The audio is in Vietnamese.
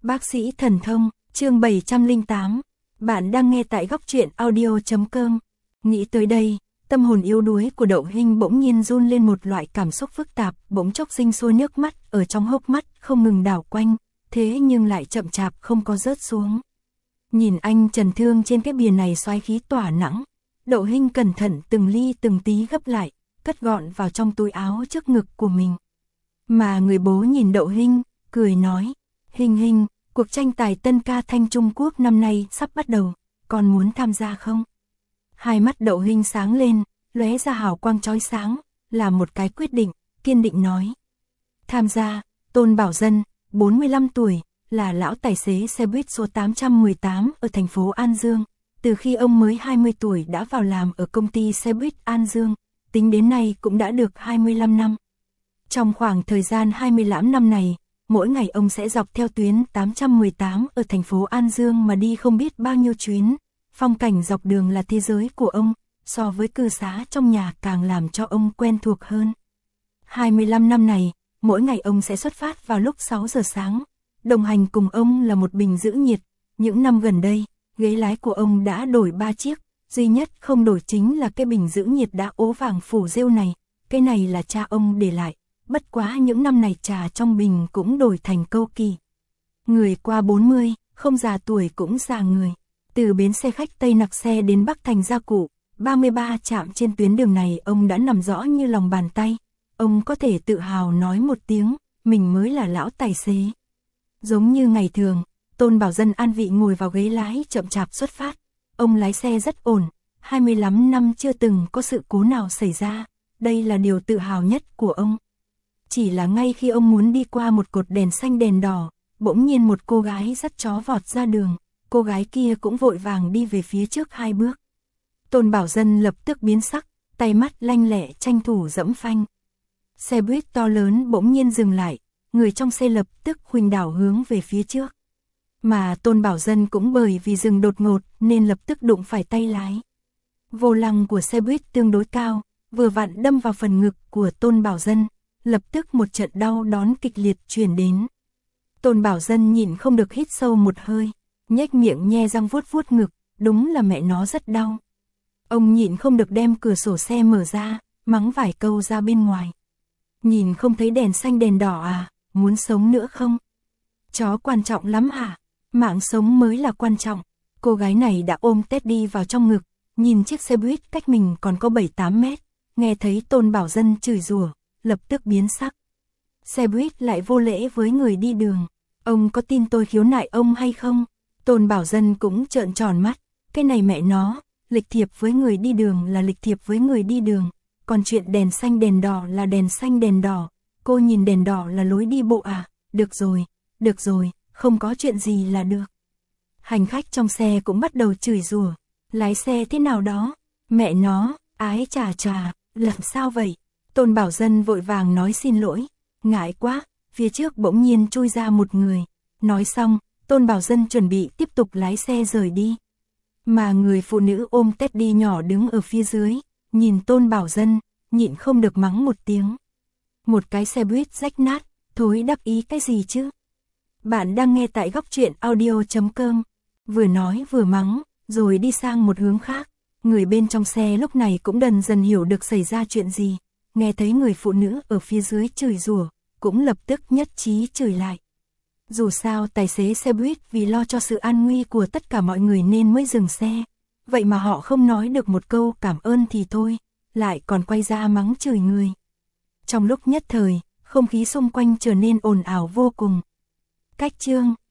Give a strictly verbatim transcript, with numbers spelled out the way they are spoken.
Bác sĩ thần thông, chương bảy trăm lẻ tám. Bạn đang nghe tại góc truyện audio chấm com. Nghĩ tới đây, tâm hồn yếu đuối của Đậu Hinh bỗng nhiên run lên một loại cảm xúc phức tạp, bỗng chốc sinh sôi nước mắt ở trong hốc mắt không ngừng đảo quanh, thế nhưng lại chậm chạp không có rớt xuống. Nhìn anh trần thương trên cái bìa này xoáy khí tỏa nắng, Đậu Hinh cẩn thận từng ly từng tí gấp lại, cất gọn vào trong túi áo trước ngực của mình. Mà người bố nhìn Đậu Hinh, cười nói, Hinh Hinh, cuộc tranh tài tân ca thanh Trung Quốc năm nay sắp bắt đầu, con muốn tham gia không? Hai mắt Đậu Hinh sáng lên, lóe ra hào quang chói sáng, là một cái quyết định, kiên định nói. Tham gia, Tôn Bảo Dân, bốn mươi lăm tuổi, là lão tài xế xe buýt số tám trăm mười tám ở thành phố An Dương. Từ khi ông mới hai mươi tuổi đã vào làm ở công ty xe buýt An Dương, tính đến nay cũng đã được hai mươi lăm năm. Trong khoảng thời gian hai mươi lăm năm này, mỗi ngày ông sẽ dọc theo tuyến tám trăm mười tám ở thành phố An Dương mà đi không biết bao nhiêu chuyến. Phong cảnh dọc đường là thế giới của ông, so với cư xá trong nhà càng làm cho ông quen thuộc hơn. hai mươi lăm năm này, mỗi ngày ông sẽ xuất phát vào lúc sáu giờ sáng. Đồng hành cùng ông là một bình giữ nhiệt. Những năm gần đây, ghế lái của ông đã đổi ba chiếc, duy nhất không đổi chính là cái bình giữ nhiệt đã ố vàng phủ rêu này. Cái này là cha ông để lại, bất quá những năm này trà trong bình cũng đổi thành câu kỳ. Người qua bốn mươi, không già tuổi cũng già người. Từ bến xe khách Tây Nặc Xe đến Bắc Thành Gia Cụ, ba mươi ba trạm trên tuyến đường này ông đã nằm rõ như lòng bàn tay. Ông có thể tự hào nói một tiếng, mình mới là lão tài xế. Giống như ngày thường, Tôn Bảo Dân an vị ngồi vào ghế lái chậm chạp xuất phát. Ông lái xe rất ổn, hai mươi lăm năm chưa từng có sự cố nào xảy ra. Đây là điều tự hào nhất của ông. Chỉ là ngay khi ông muốn đi qua một cột đèn xanh đèn đỏ, bỗng nhiên một cô gái dắt chó vọt ra đường. Cô gái kia cũng vội vàng đi về phía trước hai bước. Tôn Bảo Dân lập tức biến sắc, tay mắt lanh lẹ tranh thủ dẫm phanh. Xe buýt to lớn bỗng nhiên dừng lại, người trong xe lập tức khuỳnh đảo hướng về phía trước. Mà Tôn Bảo Dân cũng bởi vì dừng đột ngột nên lập tức đụng phải tay lái. Vô lăng của xe buýt tương đối cao, vừa vặn đâm vào phần ngực của Tôn Bảo Dân, lập tức một trận đau đớn kịch liệt truyền đến. Tôn Bảo Dân nhịn không được hít sâu một hơi, nhếch miệng nhe răng vuốt vuốt ngực, đúng là mẹ nó rất đau. Ông nhịn không được đem cửa sổ xe mở ra, mắng vài câu ra bên ngoài. Nhìn không thấy đèn xanh đèn đỏ à, muốn sống nữa không? Chó quan trọng lắm hả? Mạng sống mới là quan trọng. Cô gái này đã ôm Teddy vào trong ngực, nhìn chiếc xe buýt cách mình còn có bảy tám mét, nghe thấy Tôn Bảo Dân chửi rủa, lập tức biến sắc. Xe buýt lại vô lễ với người đi đường. Ông có tin tôi khiếu nại ông hay không? Tôn Bảo Dân cũng trợn tròn mắt, cái này mẹ nó, lịch thiệp với người đi đường là lịch thiệp với người đi đường, còn chuyện đèn xanh đèn đỏ là đèn xanh đèn đỏ, cô nhìn đèn đỏ là lối đi bộ à, được rồi, được rồi, không có chuyện gì là được. Hành khách trong xe cũng bắt đầu chửi rủa, lái xe thế nào đó, mẹ nó, ái chà chà, làm sao vậy? Tôn Bảo Dân vội vàng nói xin lỗi, ngại quá, phía trước bỗng nhiên chui ra một người, nói xong, Tôn Bảo Dân chuẩn bị tiếp tục lái xe rời đi. Mà người phụ nữ ôm Teddy nhỏ đứng ở phía dưới, nhìn Tôn Bảo Dân, nhịn không được mắng một tiếng. Một cái xe buýt rách nát, thối đắc ý cái gì chứ? Bạn đang nghe tại góc truyện audio chấm com. Vừa nói vừa mắng, rồi đi sang một hướng khác. Người bên trong xe lúc này cũng dần dần hiểu được xảy ra chuyện gì. Nghe thấy người phụ nữ ở phía dưới chửi rủa, cũng lập tức nhất trí chửi lại. Dù sao tài xế xe buýt vì lo cho sự an nguy của tất cả mọi người nên mới dừng xe. Vậy mà họ không nói được một câu cảm ơn thì thôi, lại còn quay ra mắng chửi người. Trong lúc nhất thời, không khí xung quanh trở nên ồn ào vô cùng. Cách chương